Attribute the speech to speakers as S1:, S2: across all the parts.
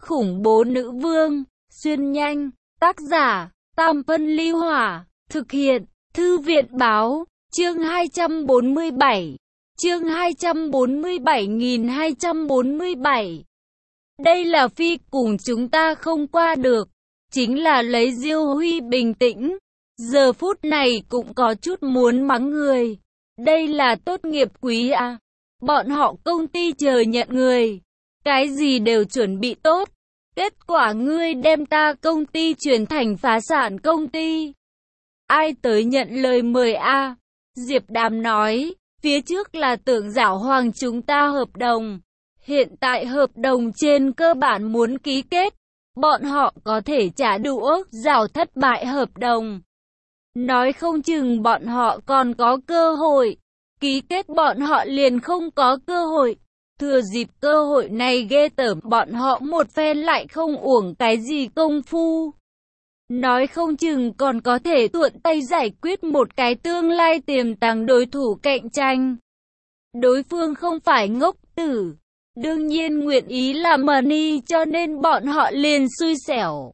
S1: khủng bố nữ vương, xuyên nhanh, tác giả, Tam Phân Ly Hỏa, thực hiện, Thư viện Báo, chương 247, chương 247.247. Đây là phi cùng chúng ta không qua được, chính là lấy Diêu Huy bình tĩnh, giờ phút này cũng có chút muốn mắng người. Đây là tốt nghiệp quý à, bọn họ công ty chờ nhận người, cái gì đều chuẩn bị tốt, kết quả ngươi đem ta công ty chuyển thành phá sản công ty. Ai tới nhận lời mời a? Diệp Đàm nói, phía trước là tưởng giảo hoàng chúng ta hợp đồng. Hiện tại hợp đồng trên cơ bản muốn ký kết, bọn họ có thể trả đũa, giảo thất bại hợp đồng. Nói không chừng bọn họ còn có cơ hội, ký kết bọn họ liền không có cơ hội. Thừa dịp cơ hội này ghê tởm bọn họ một phen lại không uổng cái gì công phu. Nói không chừng còn có thể thuận tay giải quyết một cái tương lai tiềm tàng đối thủ cạnh tranh. Đối phương không phải ngốc tử, đương nhiên nguyện ý làm money cho nên bọn họ liền xui xẻo.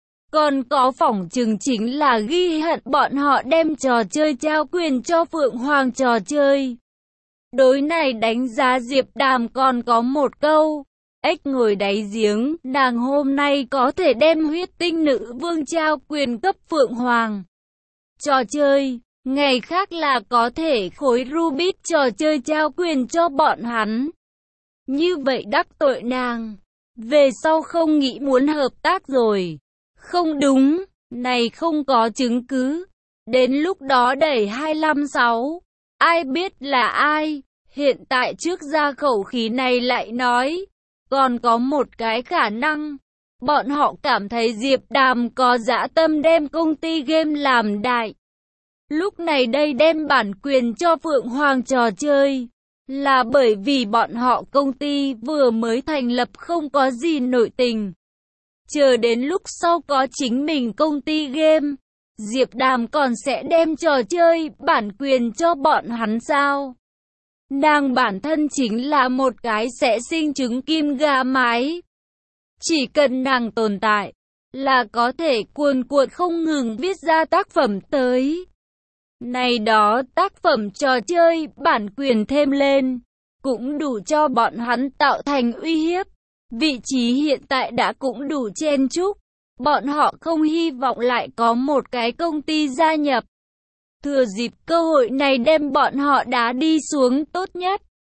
S1: Còn có phỏng chừng chính là ghi hận bọn họ đem trò chơi trao quyền cho Phượng Hoàng trò chơi. Đối này đánh giá Diệp Đàm còn có một câu, ếch ngồi đáy giếng, nàng hôm nay có thể đem huyết tinh nữ vương trao quyền cấp Phượng Hoàng trò chơi, ngày khác là có thể khối Rubik trò chơi trao quyền cho bọn hắn. Như vậy đắc tội nàng, về sau không nghĩ muốn hợp tác rồi. Không đúng, này không có chứng cứ, đến lúc đó đẩy 256, ai biết là ai. Hiện tại trước ra khẩu khí này lại nói, còn có một cái khả năng, bọn họ cảm thấy Diệp Đàm có dã tâm đem công ty game làm đại. Lúc này đây đem bản quyền cho Phượng Hoàng trò chơi, là bởi vì bọn họ công ty vừa mới thành lập không có gì nội tình. Chờ đến lúc sau có chính mình công ty game, Diệp Đàm còn sẽ đem trò chơi bản quyền cho bọn hắn sao? Nàng bản thân chính là một cái sẽ sinh trứng kim gà mái. Chỉ cần nàng tồn tại, là có thể cuồn cuộn không ngừng viết ra tác phẩm tới. Này đó tác phẩm trò chơi bản quyền thêm lên, cũng đủ cho bọn hắn tạo thành uy hiếp. Vị trí hiện tại đã cũng đủ chen chúc, bọn họ không hy vọng lại có một cái công ty gia nhập. Thừa dịp cơ hội này đem bọn họ đá đi xuống tốt nhất.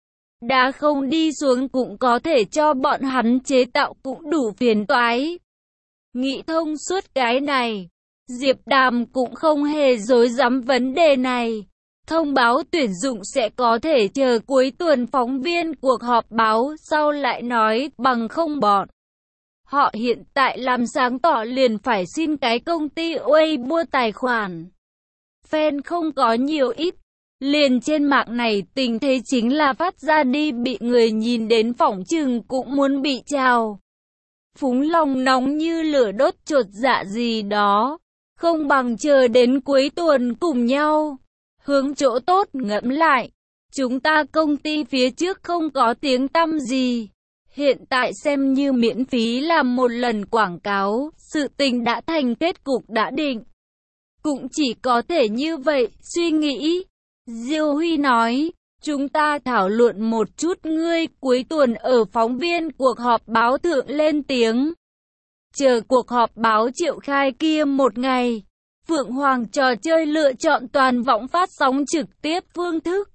S1: Đá không đi xuống cũng có thể cho bọn hắn chế tạo cũng đủ phiền toái. Nghĩ thông suốt cái này, Diệp Đàm cũng không hề dối dám vấn đề này. Thông báo tuyển dụng sẽ có thể chờ cuối tuần phóng viên cuộc họp báo sau lại nói, bằng không bọn họ hiện tại làm sáng tỏ liền phải xin cái công ty Weibo tài khoản. Fan không có nhiều ít, liền trên mạng này tình thế chính là phát ra đi bị người nhìn đến phỏng chừng cũng muốn bị trào phúng lòng nóng như lửa đốt chột dạ gì đó. Không bằng chờ đến cuối tuần cùng nhau hướng chỗ tốt ngẫm lại. Chúng ta công ty phía trước không có tiếng tăm gì, hiện tại xem như miễn phí làm một lần quảng cáo, sự tình đã thành kết cục đã định. Cũng chỉ có thể như vậy, suy nghĩ. Diêu Huy nói, chúng ta thảo luận một chút, ngươi cuối tuần ở phóng viên cuộc họp báo thượng lên tiếng. Chờ cuộc họp báo triệu khai kia một ngày, Phượng Hoàng trò chơi lựa chọn toàn võng phát sóng trực tiếp phương thức.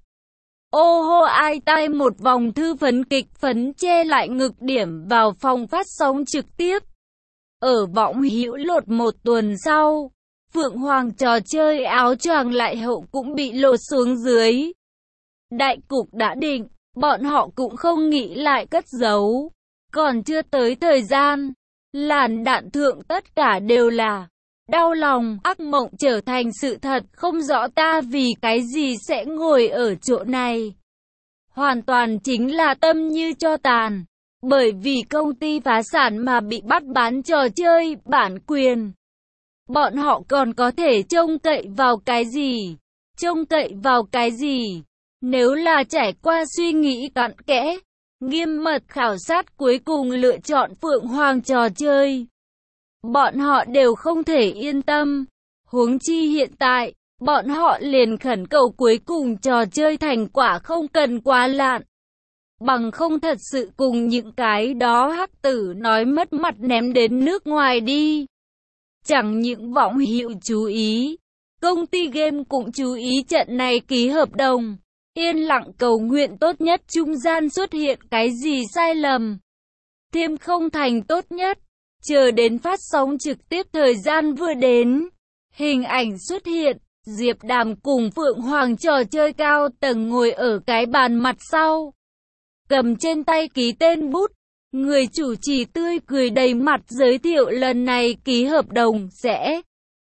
S1: Ô hô ai tai một vòng thư phấn kịch phấn che lại ngực điểm vào phòng phát sóng trực tiếp. Ở võng hữu lột một tuần sau, Phượng Hoàng trò chơi áo choàng lại hậu cũng bị lột xuống dưới. Đại cục đã định, bọn họ cũng không nghĩ lại cất giấu. Còn chưa tới thời gian, làn đạn thượng tất cả đều là đau lòng, ác mộng trở thành sự thật, không rõ ta vì cái gì sẽ ngồi ở chỗ này. Hoàn toàn chính là tâm như tro tàn, bởi vì công ty phá sản mà bị bắt bán trò chơi, bản quyền. Bọn họ còn có thể trông cậy vào cái gì? Trông cậy vào cái gì? Nếu là trải qua suy nghĩ cặn kẽ, nghiêm mật khảo sát cuối cùng lựa chọn Phượng Hoàng trò chơi. Bọn họ đều không thể yên tâm. Huống chi hiện tại, bọn họ liền khẩn cầu cuối cùng trò chơi thành quả không cần quá lạn. Bằng không thật sự cùng những cái đó hắc tử nói mất mặt ném đến nước ngoài đi. Chẳng những võng hữu chú ý, công ty game cũng chú ý trận này ký hợp đồng. Yên lặng cầu nguyện tốt nhất trung gian xuất hiện cái gì sai lầm. Thêm không thành tốt nhất. Chờ đến phát sóng trực tiếp thời gian vừa đến. Hình ảnh xuất hiện. Diệp Đàm cùng Phượng Hoàng trò chơi cao tầng ngồi ở cái bàn mặt sau. Cầm trên tay ký tên bút. Người chủ trì tươi cười đầy mặt giới thiệu lần này ký hợp đồng sẽ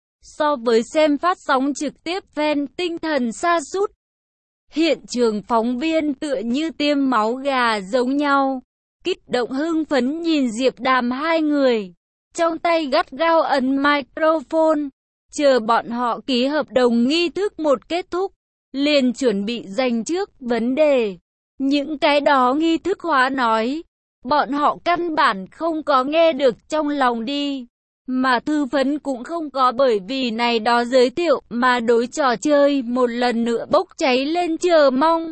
S1: so với xem phát sóng trực tiếp fan tinh thần sa sút. Hiện trường phóng viên tựa như tiêm máu gà giống nhau, kích động hưng phấn nhìn Diệp Đàm hai người, trong tay gắt gao ấn microphone, chờ bọn họ ký hợp đồng nghi thức một kết thúc, liền chuẩn bị dành trước vấn đề. Những cái đó nghi thức hóa nói, bọn họ căn bản không có nghe được trong lòng đi. Mà thư vấn cũng không có bởi vì này đó giới thiệu mà đối trò chơi một lần nữa bốc cháy lên chờ mong.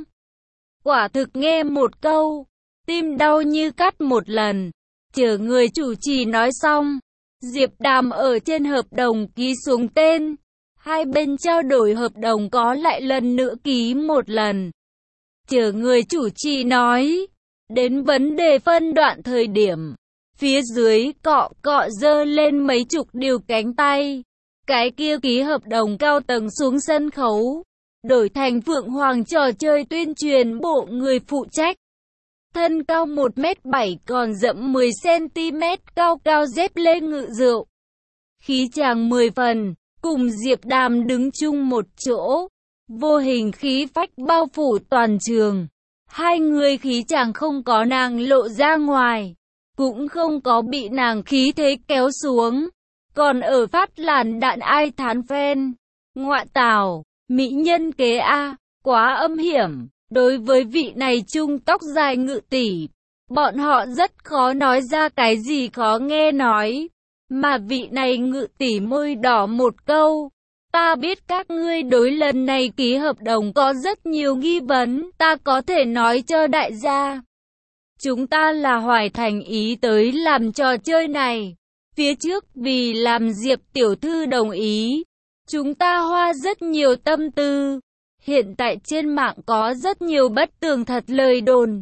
S1: Quả thực nghe một câu, tim đau như cắt một lần. Chờ người chủ trì nói xong, Diệp Đàm ở trên hợp đồng ký xuống tên. Hai bên trao đổi hợp đồng có lại lần nữa ký một lần. Chờ người chủ trì nói, đến vấn đề phân đoạn thời điểm. Phía dưới cọ giơ lên mấy chục điều cánh tay. Cái kia ký hợp đồng cao tầng xuống sân khấu. Đổi thành Phượng Hoàng trò chơi tuyên truyền bộ người phụ trách. Thân cao 1m7 còn rộng 10cm cao dép lê ngự rượu. Khí chàng 10 phần, cùng Diệp Đàm đứng chung một chỗ. Vô hình khí phách bao phủ toàn trường. Hai người khí chàng không có nàng lộ ra ngoài. Cũng không có bị nàng khí thế kéo xuống. Còn ở phát làn đạn ai thán phen. Ngoại tảo, mỹ nhân kế A, quá âm hiểm. Đối với vị này trung tóc dài ngự tỷ, bọn họ rất khó nói ra cái gì khó nghe nói. Mà vị này ngự tỷ môi đỏ một câu. Ta biết các ngươi đối lần này ký hợp đồng có rất nhiều nghi vấn, ta có thể nói cho đại gia. Chúng ta là hoài thành ý tới làm trò chơi này. Phía trước vì làm Diệp tiểu thư đồng ý, chúng ta hoa rất nhiều tâm tư. Hiện tại trên mạng có rất nhiều bất tường thật lời đồn.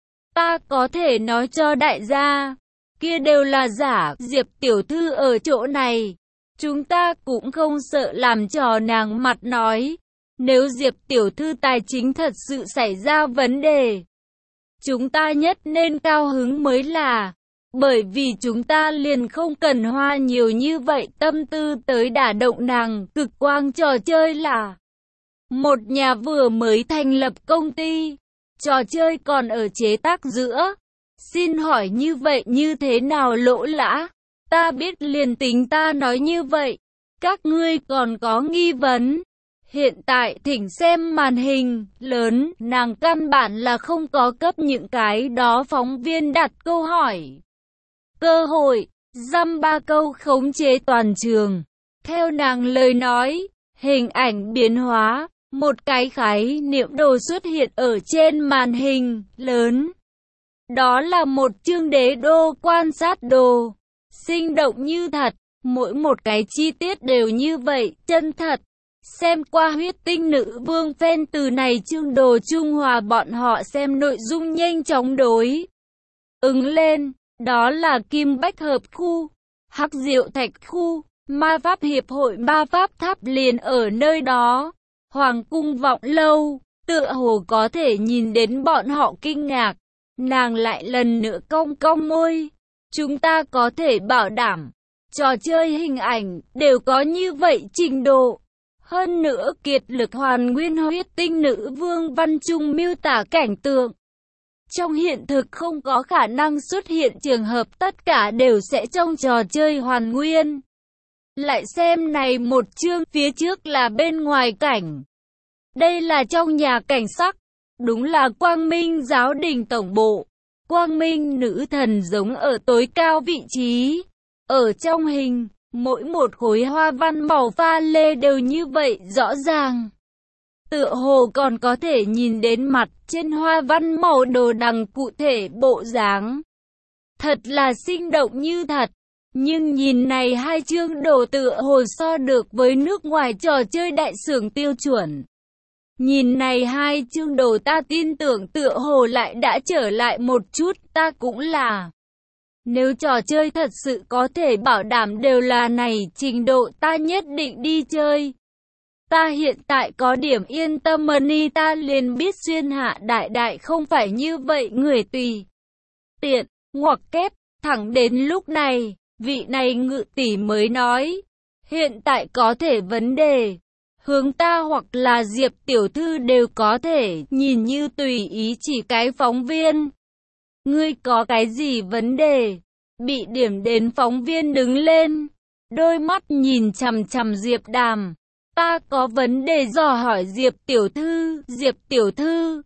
S1: Ta có thể nói cho đại gia, kia đều là giả. Diệp tiểu thư ở chỗ này, chúng ta cũng không sợ làm trò nàng mặt nói. Nếu Diệp tiểu thư tài chính thật sự xảy ra vấn đề, chúng ta nhất nên cao hứng mới là. Bởi vì chúng ta liền không cần hoa nhiều như vậy tâm tư tới đả động nàng. Cực quang trò chơi là một nhà vừa mới thành lập công ty, trò chơi còn ở chế tác giữa. Xin hỏi như vậy như thế nào lỗ lã? Ta biết liền tính ta nói như vậy, các ngươi còn có nghi vấn. Hiện tại thỉnh xem màn hình lớn, nàng căn bản là không có cấp những cái đó phóng viên đặt câu hỏi. Cơ hội, dăm ba câu khống chế toàn trường. Theo nàng lời nói, hình ảnh biến hóa, một cái khái niệm đồ xuất hiện ở trên màn hình lớn. Đó là một chương đế đô quan sát đồ, sinh động như thật, mỗi một cái chi tiết đều như vậy, chân thật. Xem qua huyết tinh nữ vương fan từ này chương đồ Trung Hòa bọn họ xem nội dung nhanh chóng đối ứng lên. Đó là Kim Bách Hợp khu, Hắc Diệu Thạch khu, Ma Pháp Hiệp hội Ma Pháp Tháp liền ở nơi đó. Hoàng cung Vọng Lâu, tựa hồ có thể nhìn đến bọn họ kinh ngạc. Nàng lại lần nữa cong cong môi. Chúng ta có thể bảo đảm, trò chơi hình ảnh đều có như vậy trình độ. Hơn nữa kiệt lực hoàn nguyên huyết tinh nữ vương văn trung miêu tả cảnh tượng. Trong hiện thực không có khả năng xuất hiện trường hợp tất cả đều sẽ trong trò chơi hoàn nguyên. Lại xem này một chương, phía trước là bên ngoài cảnh. Đây là trong nhà cảnh sắc, đúng là Quang Minh giáo đình tổng bộ. quang minh nữ thần giống ở tối cao vị trí. Ở trong hình, mỗi một khối hoa văn màu pha lê đều như vậy rõ ràng. Tựa hồ còn có thể nhìn đến mặt trên hoa văn màu đồ đằng cụ thể bộ dáng. Thật là sinh động như thật. Nhưng nhìn này hai chương đồ tựa hồ so được với nước ngoài trò chơi đại xưởng tiêu chuẩn. Nhìn này hai chương đồ ta tin tưởng tựa hồ lại đã trở lại một chút, ta cũng là. Nếu trò chơi thật sự có thể bảo đảm đều là này trình độ ta nhất định đi chơi. Ta hiện tại có điểm yên tâm money ta liền biết xuyên hạ đại đại không phải như vậy người tùy tiện, ngoặc kép, thẳng đến lúc này, vị này ngự tỷ mới nói. Hiện tại có thể vấn đề. Hướng ta hoặc là Diệp tiểu thư đều có thể, nhìn như tùy ý chỉ cái phóng viên. Ngươi có cái gì vấn đề? Bị điểm đến phóng viên đứng lên, đôi mắt nhìn chằm chằm Diệp Đàm. Ta có vấn đề dò hỏi Diệp tiểu thư.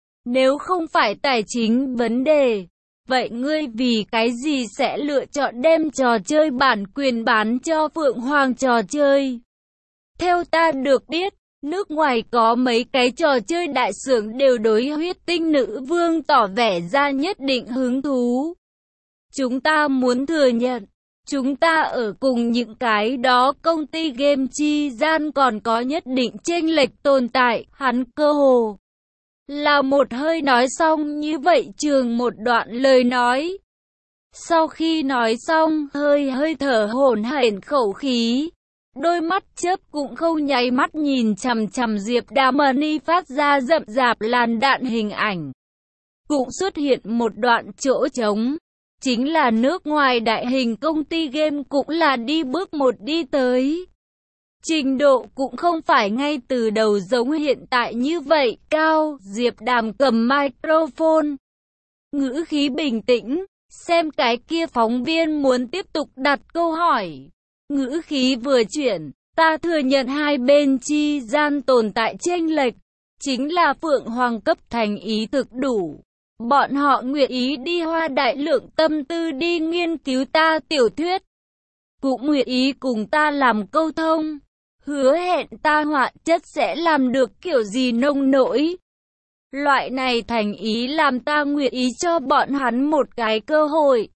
S1: Nếu không phải tài chính vấn đề, vậy ngươi vì cái gì sẽ lựa chọn đem trò chơi bản quyền bán cho Phượng Hoàng trò chơi? Theo ta được biết, nước ngoài có mấy cái trò chơi đại xưởng đều đối huyết tinh nữ vương tỏ vẻ ra nhất định hứng thú. Chúng ta muốn thừa nhận, chúng ta ở cùng những cái đó công ty game chi gian còn có nhất định chênh lệch tồn tại, hắn cơ hồ là một hơi nói xong như vậy trường một đoạn lời nói. Sau khi nói xong, hơi thở hổn hển khẩu khí, đôi mắt chớp cũng không nháy mắt nhìn chằm chằm Diệp Đàm money phát ra rậm rạp làn đạn hình ảnh. Cũng xuất hiện một đoạn chỗ trống. Chính là nước ngoài đại hình công ty game cũng là đi bước một đi tới. Trình độ cũng không phải ngay từ đầu giống hiện tại như vậy cao. Diệp Đàm cầm microphone, ngữ khí bình tĩnh, xem cái kia phóng viên muốn tiếp tục đặt câu hỏi. Ngữ khí vừa chuyển, ta thừa nhận hai bên chi gian tồn tại chênh lệch, chính là Phượng Hoàng cấp thành ý thực đủ. Bọn họ nguyện ý đi hoa đại lượng tâm tư đi nghiên cứu ta tiểu thuyết, cũng nguyện ý cùng ta làm câu thông, hứa hẹn ta họa chất sẽ làm được kiểu gì nông nỗi. Loại này thành ý làm ta nguyện ý cho bọn hắn một cái cơ hội.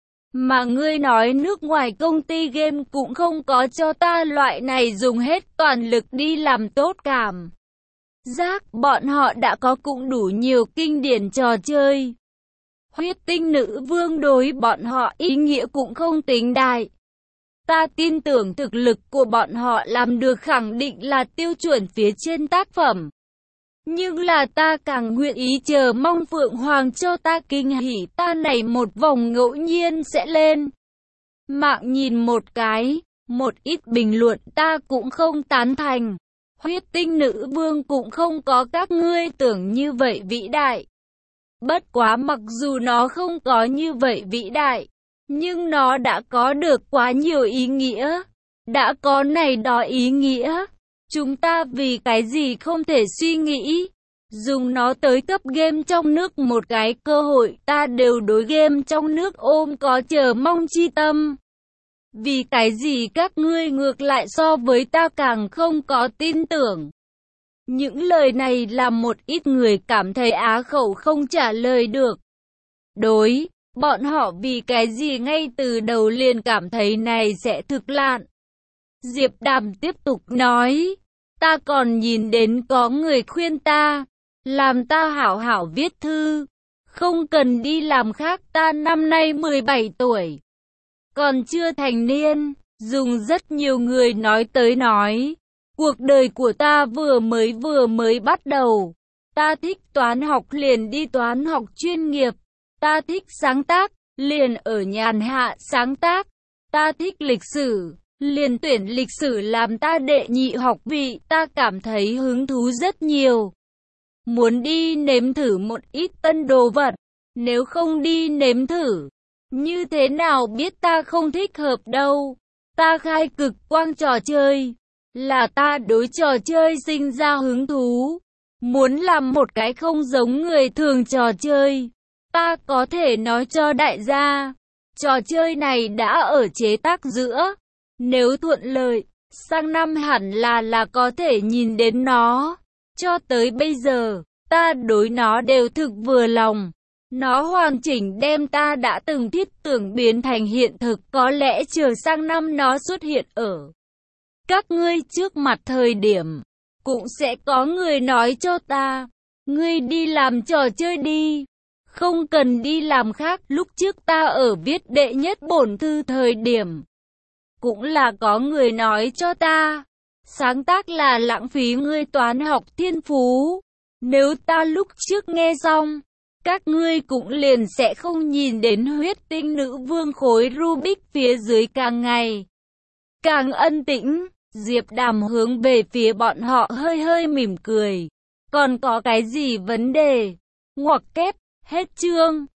S1: Mà ngươi nói nước ngoài công ty game cũng không có cho ta loại này dùng hết toàn lực đi làm tốt cảm giác, bọn họ đã có cũng đủ nhiều kinh điển trò chơi. Huyết tinh nữ vương đối bọn họ ý nghĩa cũng không tính đại. Ta tin tưởng thực lực của bọn họ làm được khẳng định là tiêu chuẩn phía trên tác phẩm. Nhưng là ta càng nguyện ý chờ mong Phượng Hoàng cho ta kinh hỉ, ta này một vòng ngẫu nhiên sẽ lên mạng nhìn một cái, một ít bình luận ta cũng không tán thành. Huyết tinh nữ vương cũng không có các ngươi tưởng như vậy vĩ đại. Bất quá mặc dù nó không có như vậy vĩ đại, nhưng nó đã có được quá nhiều ý nghĩa. Đã có này đó ý nghĩa, chúng ta vì cái gì không thể suy nghĩ, dùng nó tới cấp game trong nước một cái cơ hội. Ta đều đối game trong nước ôm có chờ mong chi tâm. Vì cái gì các ngươi ngược lại so với ta càng không có tin tưởng? Những lời này làm một ít người cảm thấy á khẩu không trả lời được. Đối, bọn họ vì cái gì ngay từ đầu liền cảm thấy này sẽ thực lạn. Diệp Đàm tiếp tục nói, ta còn nhìn đến có người khuyên ta, làm ta hảo hảo viết thư, không cần đi làm khác. Ta năm nay 17 tuổi. Còn chưa thành niên, dùng rất nhiều người nói tới nói. Cuộc đời của ta vừa mới bắt đầu. Ta thích toán học liền đi toán học chuyên nghiệp. Ta thích sáng tác, liền ở nhàn hạ sáng tác. Ta thích lịch sử, liền tuyển lịch sử làm ta đệ nhị học vị. Ta cảm thấy hứng thú rất nhiều. Muốn đi nếm thử một ít tân đồ vật. Nếu không đi nếm thử, như thế nào biết ta không thích hợp đâu. Ta khai cực quang trò chơi, là ta đối trò chơi sinh ra hứng thú. Muốn làm một cái không giống người thường trò chơi. Ta có thể nói cho đại gia, trò chơi này đã ở chế tác giữa. Nếu thuận lợi, sang năm hẳn là có thể nhìn đến nó. Cho tới bây giờ, ta đối nó đều thực vừa lòng. Nó hoàn chỉnh đem ta đã từng thiết tưởng biến thành hiện thực. Có lẽ chờ sang năm nó xuất hiện ở các ngươi trước mặt thời điểm, cũng sẽ có người nói cho ta, ngươi đi làm trò chơi đi, không cần đi làm khác. Lúc trước ta ở viết đệ nhất bổn thư thời điểm, cũng là có người nói cho ta, sáng tác là lãng phí ngươi toán học thiên phú. Nếu ta lúc trước nghe xong, các ngươi cũng liền sẽ không nhìn đến huyết tinh nữ vương khối Rubik phía dưới càng ngày càng ân tĩnh. Diệp Đàm hướng về phía bọn họ hơi hơi mỉm cười. Còn có cái gì vấn đề? Ngoặc kép, hết chương.